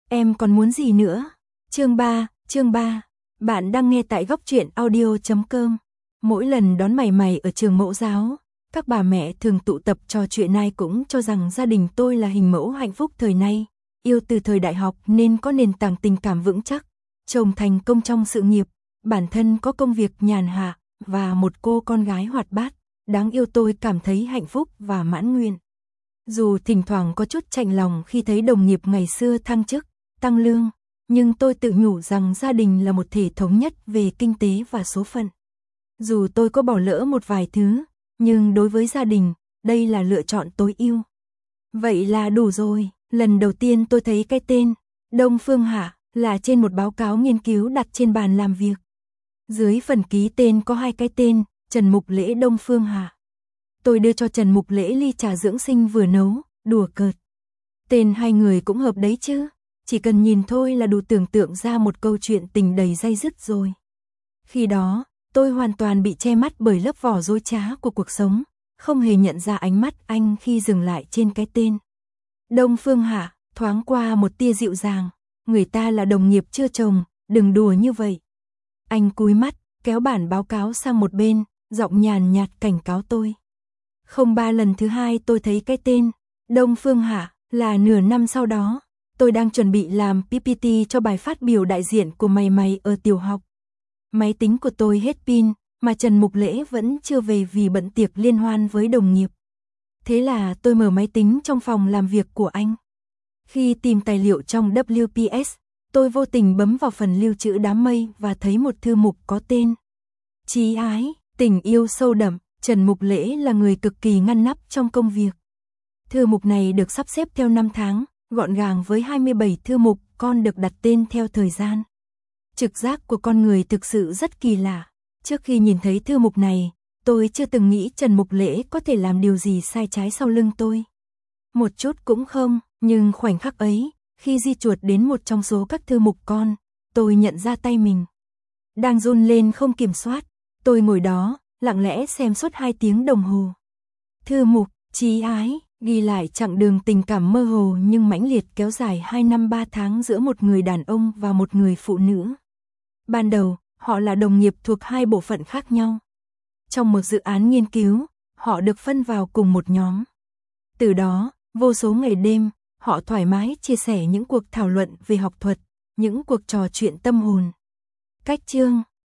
Em còn muốn gì nữa? Chương 3. Bạn đang nghe tại góc truyện audio.com. Mỗi lần đón mày mày ở trường mẫu giáo, các bà mẹ thường tụ tập trò chuyện, ai cũng cho rằng gia đình tôi là hình mẫu hạnh phúc thời nay, yêu từ thời đại học nên có nền tảng tình cảm vững chắc, chồng thành công trong sự nghiệp, bản thân có công việc nhàn hạ và một cô con gái hoạt bát, đáng yêu. Tôi cảm thấy hạnh phúc và mãn nguyện. Dù thỉnh thoảng có chút chạnh lòng khi thấy đồng nghiệp ngày xưa thăng chức, tăng lương, nhưng tôi tự nhủ rằng gia đình là một thể thống nhất về kinh tế và số phận. Dù tôi có bỏ lỡ một vài thứ, nhưng đối với gia đình, đây là lựa chọn tối ưu. Vậy là đủ rồi. Lần đầu tiên tôi thấy cái tên Đông Phương Hạ là trên một báo cáo nghiên cứu đặt trên bàn làm việc. Dưới phần ký tên có hai cái tên, Trần Mục Lễ, Đông Phương Hạ. Tôi đưa cho Trần Mục Lễ ly trà dưỡng sinh vừa nấu, đùa cợt. Tên hai người cũng hợp đấy chứ, chỉ cần nhìn thôi là đủ tưởng tượng ra một câu chuyện tình đầy day dứt rồi. Khi đó, tôi hoàn toàn bị che mắt bởi lớp vỏ dối trá của cuộc sống, không hề nhận ra ánh mắt anh khi dừng lại trên cái tên Đông Phương Hạ, thoáng qua một tia dịu dàng. Người ta là đồng nghiệp chưa chồng, đừng đùa như vậy. Anh cúi mắt, kéo bản báo cáo sang một bên, giọng nhàn nhạt cảnh cáo tôi. Không ba lần thứ hai tôi thấy cái tên Đông Phương Hạ là nửa năm sau đó. Tôi đang chuẩn bị làm PPT cho bài phát biểu đại diện của mày mày ở tiểu học. Máy tính của tôi hết pin, mà Trần Mục Lễ vẫn chưa về vì bận tiệc liên hoan với đồng nghiệp. Thế là tôi mở máy tính trong phòng làm việc của anh. Khi tìm tài liệu trong WPS, tôi vô tình bấm vào phần lưu trữ đám mây và thấy một thư mục có tên Chí ái, tình yêu sâu đậm. Trần Mục Lễ là người cực kỳ ngăn nắp trong công việc. Thư mục này được sắp xếp theo năm tháng, gọn gàng với 27 thư mục, con được đặt tên theo thời gian. Trực giác của con người thực sự rất kỳ lạ. Trước khi nhìn thấy thư mục này, tôi chưa từng nghĩ Trần Mục Lễ có thể làm điều gì sai trái sau lưng tôi. Một chút cũng không, nhưng khoảnh khắc ấy, khi di chuột đến một trong số các thư mục con, tôi nhận ra tay mình đang run lên không kiểm soát. Tôi ngồi đó, lặng lẽ xem suốt 2 tiếng đồng hồ. Thư mục Chí ái ghi lại chặng đường tình cảm mơ hồ nhưng mãnh liệt kéo dài 2 năm 3 tháng giữa một người đàn ông và một người phụ nữ. Ban đầu, họ là đồng nghiệp thuộc hai bộ phận khác nhau. Trong một dự án nghiên cứu, họ được phân vào cùng một nhóm. Từ đó, vô số ngày đêm, họ thoải mái chia sẻ những cuộc thảo luận về học thuật, những cuộc trò chuyện tâm hồn. Cách chương